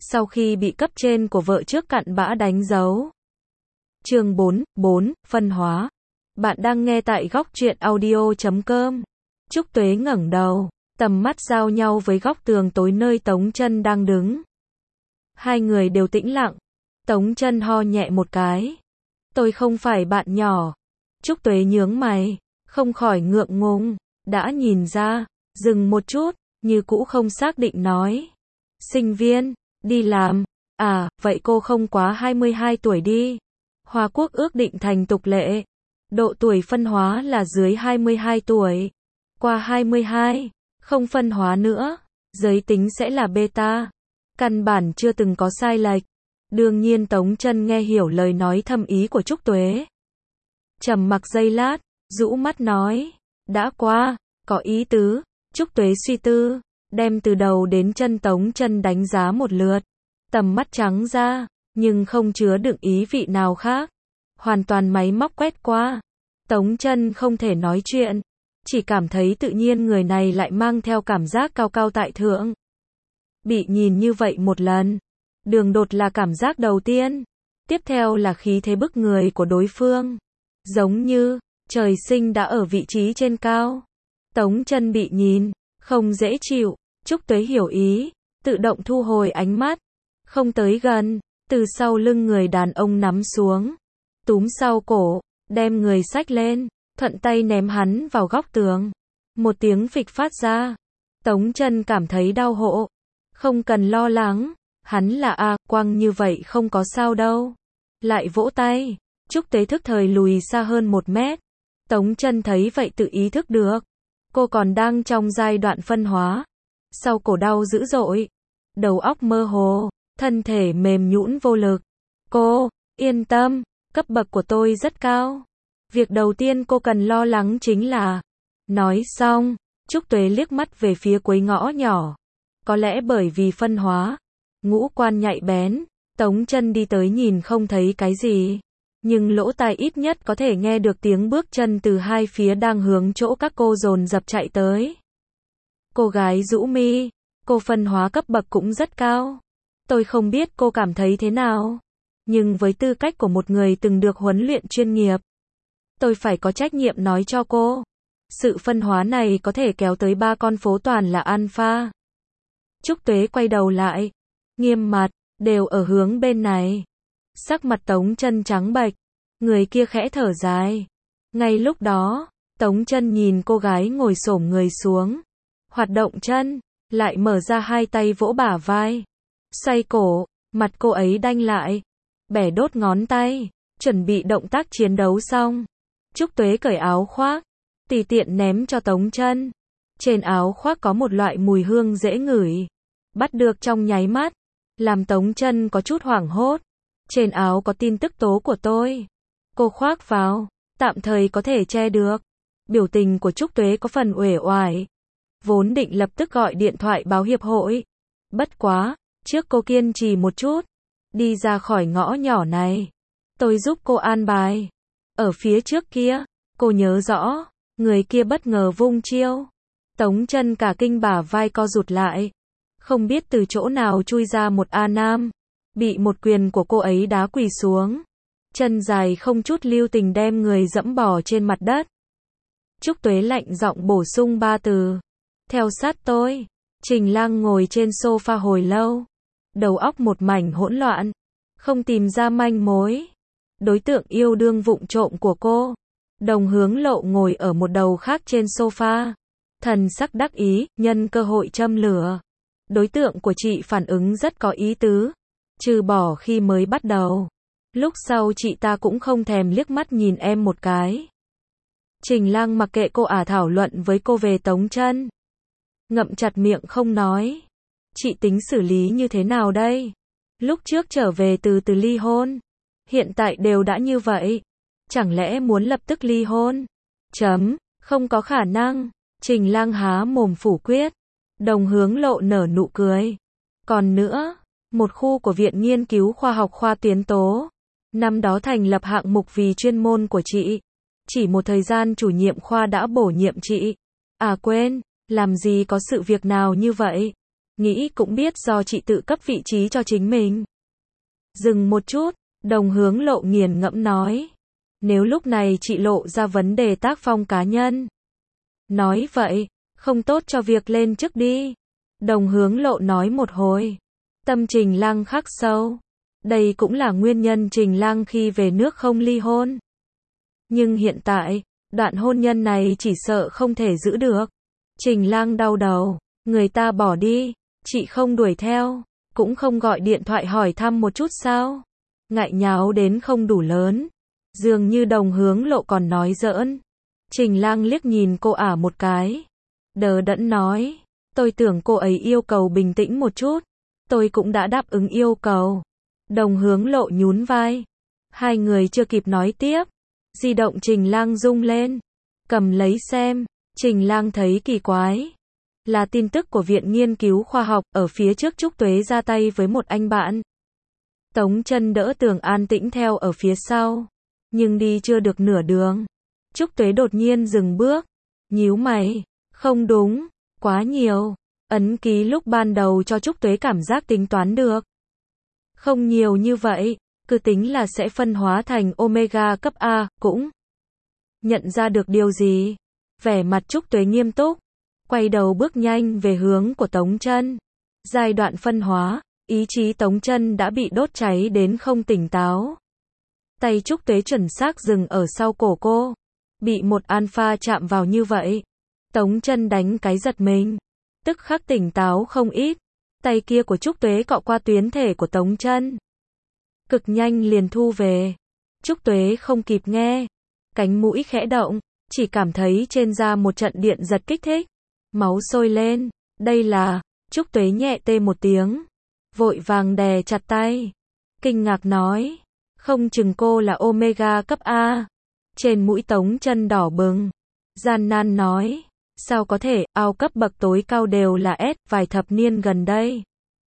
sau khi bị cấp trên của vợ trước cặn bã đánh dấu. Chương 4, phân hóa. Bạn đang nghe tại góc truyện audio.com. Trúc Tuế ngẩng đầu, tầm mắt giao nhau với góc tường tối nơi Tống Chân đang đứng. Hai người đều tĩnh lặng. Tống Chân ho nhẹ một cái. Tôi không phải bạn nhỏ. Trúc Tuế nhướng mày, không khỏi ngượng ngùng, đã nhìn ra, dừng một chút, như cũ không xác định nói. Sinh viên, đi làm, à, vậy cô không quá 22 tuổi đi. Hoa Quốc ước định thành tục lệ. Độ tuổi phân hóa là dưới 22 tuổi. Qua 22, không phân hóa nữa, giới tính sẽ là beta. Căn bản chưa từng có sai lệch. Đương nhiên Tống Chân nghe hiểu lời nói thâm ý của Trúc Tuế. Trầm mặc giây lát, rũ mắt nói, đã qua, có ý tứ. Trúc Tuế suy tư, đem từ đầu đến chân Tống Chân đánh giá một lượt. Tầm mắt trắng ra, nhưng không chứa đựng ý vị nào khác. Hoàn toàn máy móc quét qua. Tống Chân không thể nói chuyện, chỉ cảm thấy tự nhiên người này lại mang theo cảm giác cao cao tại thượng. Bị nhìn như vậy một lần, đường đột là cảm giác đầu tiên. Tiếp theo là khí thế bức người của đối phương. Giống như, trời sinh đã ở vị trí trên cao. Tống Chân bị nhìn, không dễ chịu. Trúc Tuế hiểu ý, tự động thu hồi ánh mắt. Không tới gần, từ sau lưng người đàn ông nắm xuống. Túm sau cổ, đem người xách lên, thuận tay ném hắn vào góc tường. Một tiếng phịch phát ra. Tống Chân cảm thấy đau hộ. Không cần lo lắng, hắn là A Quang như vậy không có sao đâu. Lại vỗ tay, Trúc Tuế thức thời lùi xa hơn 1 mét. Tống Chân thấy vậy tự ý thức được. Cô còn đang trong giai đoạn phân hóa. Sau cổ đau dữ dội. Đầu óc mơ hồ, thân thể mềm nhũn vô lực. Cô, yên tâm, cấp bậc của tôi rất cao. Việc đầu tiên cô cần lo lắng chính là... Nói xong, Trúc Tuế liếc mắt về phía cuối ngõ nhỏ. Có lẽ bởi vì phân hóa, ngũ quan nhạy bén, Tống Chân đi tới nhìn không thấy cái gì. Nhưng lỗ tai ít nhất có thể nghe được tiếng bước chân từ hai phía đang hướng chỗ các cô dồn dập chạy tới. Cô gái rũ mi, cô phân hóa cấp bậc cũng rất cao. Tôi không biết cô cảm thấy thế nào. Nhưng với tư cách của một người từng được huấn luyện chuyên nghiệp, tôi phải có trách nhiệm nói cho cô. Sự phân hóa này có thể kéo tới 3 con phố toàn là alpha. Trúc Tuế quay đầu lại, nghiêm mặt, đều ở hướng bên này. Sắc mặt Tống Chân trắng bệch, người kia khẽ thở dài. Ngay lúc đó, Tống Chân nhìn cô gái ngồi xổm người xuống, hoạt động chân, lại mở ra hai tay vỗ bả vai, xoay cổ, mặt cô ấy đanh lại, bẻ đốt ngón tay, chuẩn bị động tác chiến đấu xong. Trúc Tuế cởi áo khoác, tùy tiện ném cho Tống Chân. Trên áo khoác có một loại mùi hương dễ ngửi. Bắt được trong nháy mắt, làm Tống Chân có chút hoảng hốt. Trên áo có tin tức tố của tôi. Cô khoác vào, tạm thời có thể che được. Biểu tình của Trúc Tuế có phần uể oải. Vốn định lập tức gọi điện thoại báo hiệp hội. Bất quá, trước cô kiên trì một chút. Đi ra khỏi ngõ nhỏ này. Tôi giúp cô an bài. Ở phía trước kia, cô nhớ rõ, người kia bất ngờ vung chiêu. Tống Chân cả kinh bả vai co rụt lại. Không biết từ chỗ nào chui ra một A Nam. Bị một quyền của cô ấy đá quỳ xuống. Chân dài không chút lưu tình đem người dẫm bò trên mặt đất. Trúc Tuế lạnh giọng bổ sung 3 từ. Theo sát tôi. Trình Lang ngồi trên sofa hồi lâu. Đầu óc một mảnh hỗn loạn. Không tìm ra manh mối. Đối tượng yêu đương vụng trộm của cô. Đồng Hướng Lộ ngồi ở một đầu khác trên sofa. Thần sắc đắc ý, nhân cơ hội châm lửa. Đối tượng của chị phản ứng rất có ý tứ. Trừ bỏ khi mới bắt đầu. Lúc sau chị ta cũng không thèm liếc mắt nhìn em một cái. Trình Lang mặc kệ cô thảo luận với cô về Tống Chân. Ngậm chặt miệng không nói. Chị tính xử lý như thế nào đây? Lúc trước trở về từ ly hôn. Hiện tại đều đã như vậy. Chẳng lẽ muốn lập tức ly hôn? Không có khả năng. Trình Lang há mồm phủ quyết. Đồng Hướng Lộ nở nụ cười. Còn nữa, một khu của Viện Nghiên cứu Khoa học khoa tuyến tố. Năm đó thành lập hạng mục vì chuyên môn của chị. Chỉ một thời gian chủ nhiệm khoa đã bổ nhiệm chị. À quên, làm gì có sự việc nào như vậy. Nghĩ cũng biết do chị tự cấp vị trí cho chính mình. Dừng một chút, Đồng Hướng Lộ nghiền ngẫm nói. Nếu lúc này chị lộ ra vấn đề tác phong cá nhân. Nói vậy, không tốt cho việc lên chức đi. Đồng Hướng Lộ nói một hồi. Tâm Trình Lăng khắc sâu. Đây cũng là nguyên nhân Trình Lăng khi về nước không ly hôn. Nhưng hiện tại, đoạn hôn nhân này chỉ sợ không thể giữ được. Trình Lăng đau đầu, người ta bỏ đi, chị không đuổi theo, cũng không gọi điện thoại hỏi thăm một chút sao? Ngại nháo đến không đủ lớn. Dường như Đồng Hướng Lộ còn nói giỡn. Trình Lăng liếc nhìn cô ả một cái. Đờ đẫn nói, tôi tưởng cô ấy yêu cầu bình tĩnh một chút. Tôi cũng đã đáp ứng yêu cầu. Đồng Hướng Lộ nhún vai. Hai người chưa kịp nói tiếp. Di động Trình Lăng rung lên. Cầm lấy xem. Trình Lăng thấy kỳ quái. Là tin tức của Viện Nghiên cứu Khoa học, ở phía trước Trúc Tuế ra tay với một anh bạn. Tống Chân đỡ Tường an tĩnh theo ở phía sau. Nhưng đi chưa được nửa đường. Trúc Tuế đột nhiên dừng bước. Nhíu mày. Không đúng. Quá nhiều. Ấn ký lúc ban đầu cho Trúc Tuế cảm giác tính toán được. Không nhiều như vậy. Cứ tính là sẽ phân hóa thành Omega cấp A, cũng nhận ra được điều gì. Vẻ mặt Trúc Tuế nghiêm túc. Quay đầu bước nhanh về hướng của Tống Chân. Giai đoạn phân hóa, ý chí Tống Chân đã bị đốt cháy đến không tỉnh táo. Tay Trúc Tuế chuẩn xác dừng ở sau cổ cô. Bị một alpha chạm vào như vậy. Tống Chân đánh cái giật mình. Tức khắc tỉnh táo không ít. Tay kia của Trúc Tuế cọ qua tuyến thể của Tống Chân. Cực nhanh liền thu về. Trúc Tuế không kịp nghe. Cánh mũi khẽ động. Chỉ cảm thấy trên da một trận điện giật kích thích. Máu sôi lên. Đây là... Trúc Tuế nhẹ tê một tiếng. Vội vàng đè chặt tay. Kinh ngạc nói. Không chừng cô là Omega cấp A. Trên mũi Tống Chân đỏ bừng. Gian nan nói. Sao có thể, ao cấp bậc tối cao đều là S, vài thập niên gần đây.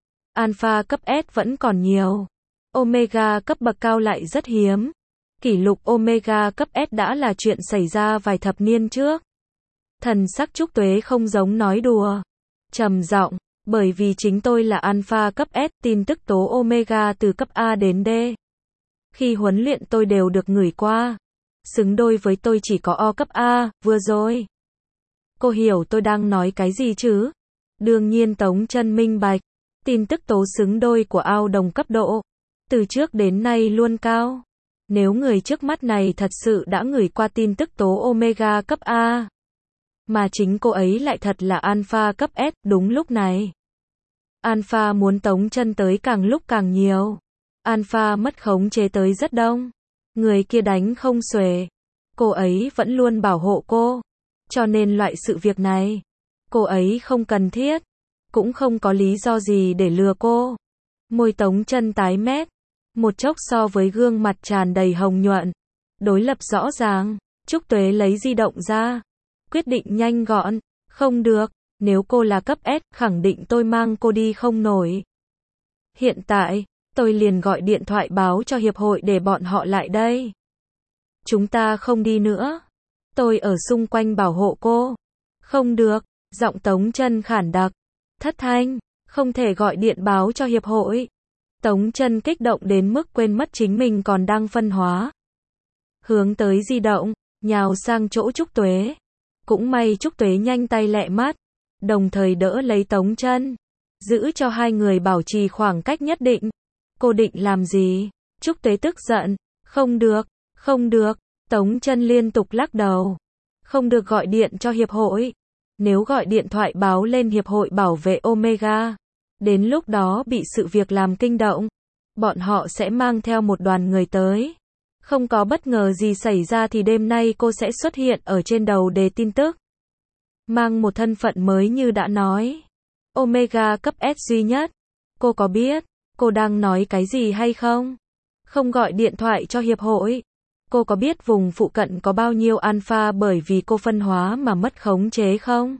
Alpha cấp S vẫn còn nhiều. Omega cấp bậc cao lại rất hiếm. Kỷ lục Omega cấp S đã là chuyện xảy ra vài thập niên trước. Thần sắc Trúc Tuế không giống nói đùa. Trầm giọng, bởi vì chính tôi là Alpha cấp S, tin tức tố Omega từ cấp A đến D. Khi huấn luyện tôi đều được ngửi qua. Xứng đôi với tôi chỉ có O cấp A, vừa rồi. Cô hiểu tôi đang nói cái gì chứ? Đương nhiên Tống Chân minh bạch. Tin tức tố xứng đôi của ao đồng cấp độ. Từ trước đến nay luôn cao. Nếu người trước mắt này thật sự đã ngửi qua tin tức tố Omega cấp A. Mà chính cô ấy lại thật là Alpha cấp S, đúng lúc này. Alpha muốn Tống Chân tới càng lúc càng nhiều. Alpha mất khống chế tới rất đông. Người kia đánh không xuể. Cô ấy vẫn luôn bảo hộ cô. Cho nên loại sự việc này, cô ấy không cần thiết. Cũng không có lý do gì để lừa cô. Môi Tống Chân tái mét. Một chốc so với gương mặt tràn đầy hồng nhuận. Đối lập rõ ràng. Trúc Tuế lấy di động ra. Quyết định nhanh gọn. Không được. Nếu cô là cấp S, khẳng định tôi mang cô đi không nổi. Hiện tại, tôi liền gọi điện thoại báo cho hiệp hội để bọn họ lại đây. Chúng ta không đi nữa. Tôi ở xung quanh bảo hộ cô. Không được. Giọng Tống Chân khản đặc. Thất thanh. Không thể gọi điện báo cho hiệp hội. Tống Chân kích động đến mức quên mất chính mình còn đang phân hóa. Hướng tới di động, nhào sang chỗ Trúc Tuế. Cũng may Trúc Tuế nhanh tay lẹ mắt. Đồng thời đỡ lấy Tống Chân. Giữ cho hai người bảo trì khoảng cách nhất định. Cô định làm gì? Trúc Tuế tức giận. Không được, không được. Tống Chân liên tục lắc đầu. Không được gọi điện cho hiệp hội. Nếu gọi điện thoại báo lên hiệp hội bảo vệ Omega. Đến lúc đó bị sự việc làm kinh động. Bọn họ sẽ mang theo một đoàn người tới. Không có bất ngờ gì xảy ra thì đêm nay cô sẽ xuất hiện ở trên đầu đề tin tức. Mang một thân phận mới như đã nói. Omega cấp S duy nhất. Cô có biết cô đang nói cái gì hay không? Không gọi điện thoại cho hiệp hội. Cô có biết vùng phụ cận có bao nhiêu alpha bởi vì cô phân hóa mà mất khống chế không?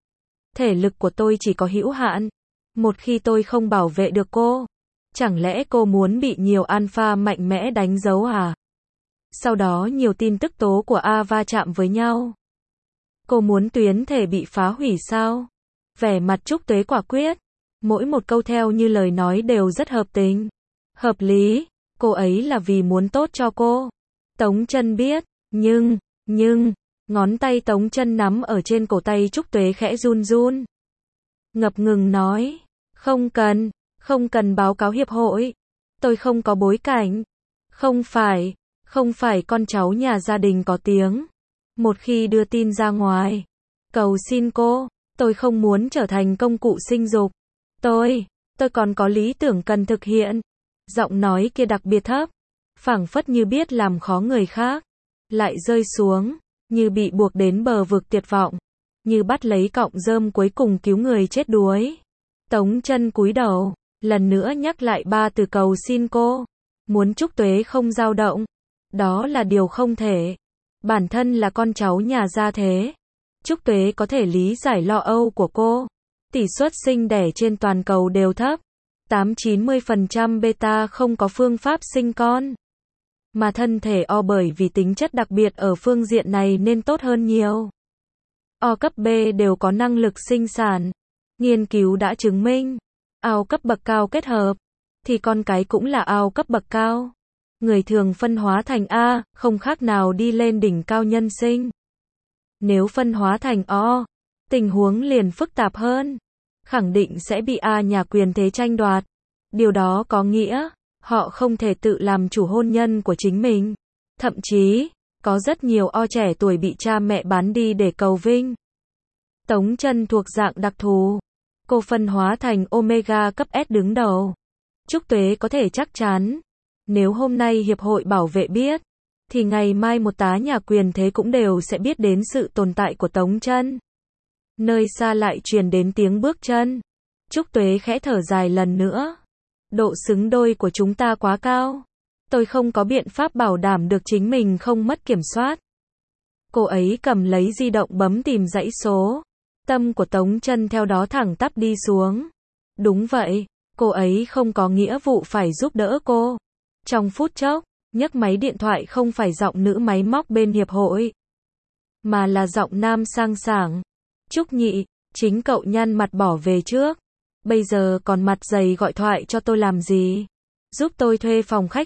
Thể lực của tôi chỉ có hữu hạn. Một khi tôi không bảo vệ được cô, chẳng lẽ cô muốn bị nhiều alpha mạnh mẽ đánh dấu à? Sau đó nhiều tin tức tố của A va chạm với nhau. Cô muốn tuyến thể bị phá hủy sao? Vẻ mặt Trúc Tuế quả quyết. Mỗi một câu theo như lời nói đều rất hợp tình, hợp lý. Cô ấy là vì muốn tốt cho cô. Tống Chân biết, nhưng, ngón tay Tống Chân nắm ở trên cổ tay Trúc Tuế khẽ run run. Ngập ngừng nói, không cần báo cáo hiệp hội. Tôi không có bối cảnh. Không phải con cháu nhà gia đình có tiếng. Một khi đưa tin ra ngoài, cầu xin cô, tôi không muốn trở thành công cụ sinh dục. Tôi còn có lý tưởng cần thực hiện. Giọng nói kia đặc biệt thấp, phảng phất như biết làm khó người khác, lại rơi xuống, như bị buộc đến bờ vực tuyệt vọng, như bắt lấy cọng rơm cuối cùng cứu người chết đuối. Tống Chân cúi đầu, lần nữa nhắc lại 3 từ cầu xin cô. Muốn Trúc Tuế không dao động, đó là điều không thể. Bản thân là con cháu nhà gia thế, Trúc Tuế có thể lý giải lo âu của cô. Tỷ suất sinh đẻ trên toàn cầu đều thấp, 80-90% beta không có phương pháp sinh con. Mà thân thể O bởi vì tính chất đặc biệt ở phương diện này nên tốt hơn nhiều. O cấp B đều có năng lực sinh sản. Nghiên cứu đã chứng minh, ao cấp bậc cao kết hợp, thì con cái cũng là ao cấp bậc cao. Người thường phân hóa thành A, không khác nào đi lên đỉnh cao nhân sinh. Nếu phân hóa thành O, tình huống liền phức tạp hơn. Khẳng định sẽ bị A nhà quyền thế tranh đoạt. Điều đó có nghĩa, họ không thể tự làm chủ hôn nhân của chính mình. Thậm chí, có rất nhiều O trẻ tuổi bị cha mẹ bán đi để cầu vinh. Tống Chân thuộc dạng đặc thù. Cô phân hóa thành Omega cấp S đứng đầu. Trúc Tuế có thể chắc chắn, nếu hôm nay Hiệp hội Bảo vệ biết, thì ngày mai một tá nhà quyền thế cũng đều sẽ biết đến sự tồn tại của Tống Chân. Nơi xa lại truyền đến tiếng bước chân. Trúc Tuế khẽ thở dài lần nữa. Độ xứng đôi của chúng ta quá cao. Tôi không có biện pháp bảo đảm được chính mình không mất kiểm soát. Cô ấy cầm lấy di động bấm tìm dãy số. Tâm của Tống Chân theo đó thẳng tắp đi xuống. Đúng vậy, cô ấy không có nghĩa vụ phải giúp đỡ cô. Trong phút chốc, nhấc máy điện thoại không phải giọng nữ máy móc bên hiệp hội, mà là giọng nam sang sảng. Trúc Nhị, chính cậu nhăn mặt bỏ về trước. Bây giờ còn mặt dày gọi thoại cho tôi làm gì? Giúp tôi thuê phòng khách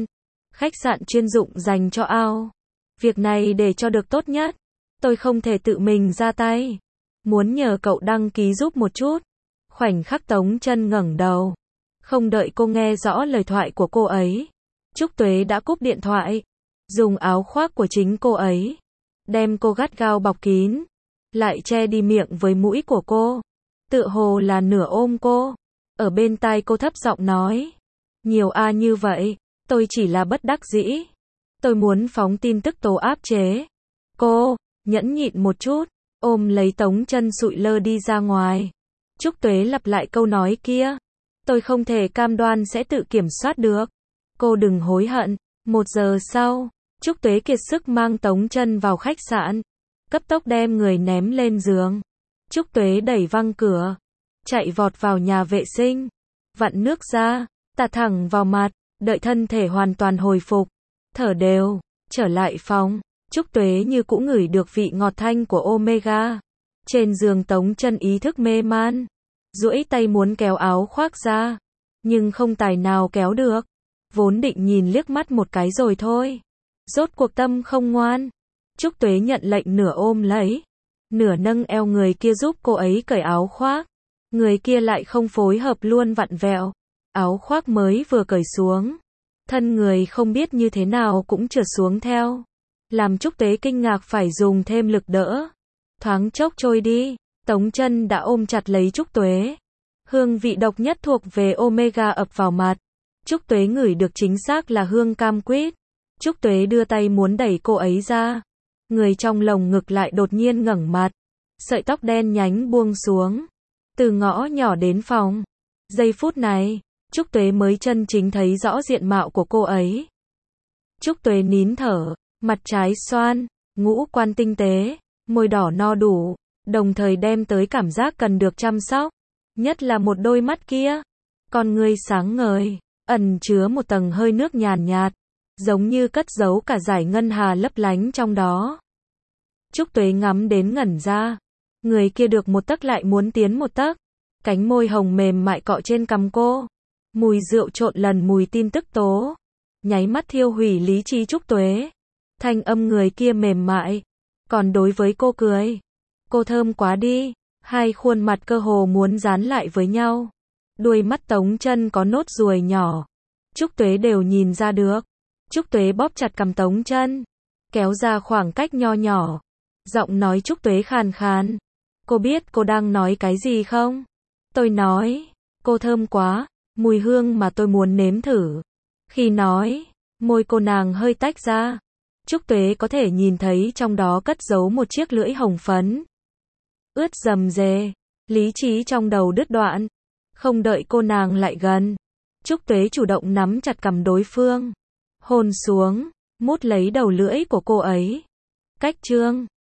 sạn chuyên dụng dành cho ao. Việc này để cho được tốt nhất, tôi không thể tự mình ra tay. Muốn nhờ cậu đăng ký giúp một chút. Khoảnh khắc Tống Chân ngẩng đầu, không đợi cô nghe rõ lời thoại của cô ấy, Trúc Tuế đã cúp điện thoại, dùng áo khoác của chính cô ấy, đem cô gắt gao bọc kín, lại che đi miệng với mũi của cô, tựa hồ là nửa ôm cô. Ở bên tai cô thấp giọng nói, nhiều A như vậy, tôi chỉ là bất đắc dĩ. Tôi muốn phóng tin tức tố áp chế. Cô, nhẫn nhịn một chút, ôm lấy Tống Chân sụi lơ đi ra ngoài. Trúc Tuế lặp lại câu nói kia. Tôi không thể cam đoan sẽ tự kiểm soát được. Cô đừng hối hận. 1 giờ sau, Trúc Tuế kiệt sức mang Tống Chân vào khách sạn. Cấp tốc đem người ném lên giường. Trúc Tuế đẩy văng cửa, chạy vọt vào nhà vệ sinh, vặn nước ra, tạt thẳng vào mặt, đợi thân thể hoàn toàn hồi phục, thở đều, trở lại phòng. Trúc Tuế như cũng ngửi được vị ngọt thanh của Omega. Trên giường Tống Chân ý thức mê man, duỗi tay muốn kéo áo khoác ra, nhưng không tài nào kéo được. Vốn định nhìn liếc mắt một cái rồi thôi. Rốt cuộc tâm không ngoan. Trúc Tuế nhận lệnh nửa ôm lấy, nửa nâng eo người kia giúp cô ấy cởi áo khoác. Người kia lại không phối hợp luôn vặn vẹo. Áo khoác mới vừa cởi xuống, thân người không biết như thế nào cũng trượt xuống theo, làm Trúc Tuế kinh ngạc phải dùng thêm lực đỡ. Thoáng chốc trôi đi, Tống Chân đã ôm chặt lấy Trúc Tuế. Hương vị độc nhất thuộc về Omega ập vào mặt. Trúc Tuế ngửi được chính xác là hương cam quýt. Trúc Tuế đưa tay muốn đẩy cô ấy ra. Người trong lồng ngực lại đột nhiên ngẩng mặt. Sợi tóc đen nhánh buông xuống. Từ ngõ nhỏ đến phòng. Giây phút này, Trúc Tuế mới chân chính thấy rõ diện mạo của cô ấy. Trúc Tuế nín thở, mặt trái xoan, ngũ quan tinh tế, môi đỏ no đủ, đồng thời đem tới cảm giác cần được chăm sóc. Nhất là một đôi mắt kia, con ngươi sáng ngời, ẩn chứa một tầng hơi nước nhàn nhạt, giống như cất giấu cả dải ngân hà lấp lánh trong đó. Trúc Tuế ngắm đến ngẩn ra, người kia được một tấc lại muốn tiến một tấc, Cánh môi hồng mềm mại cọ trên cằm cô. Mùi rượu trộn lần mùi tin tức tố. Nháy mắt thiêu hủy lý trí Trúc Tuế. Thanh âm người kia mềm mại. Còn đối với cô cười. Cô thơm quá đi. Hai khuôn mặt cơ hồ muốn dán lại với nhau. Đuôi mắt Tống Chân có nốt ruồi nhỏ. Trúc Tuế đều nhìn ra được. Trúc Tuế bóp chặt cằm Tống Chân, kéo ra khoảng cách nho nhỏ. Giọng nói Trúc Tuế khàn khàn. Cô biết cô đang nói cái gì không? Tôi nói, cô thơm quá, mùi hương mà tôi muốn nếm thử. Khi nói, môi cô nàng hơi tách ra. Trúc Tuế có thể nhìn thấy trong đó cất giấu một chiếc lưỡi hồng phấn. Ướt rầm rề, lý trí trong đầu đứt đoạn. Không đợi cô nàng lại gần, Trúc Tuế chủ động nắm chặt cằm đối phương. Hôn xuống, mút lấy đầu lưỡi của cô ấy. Cách chương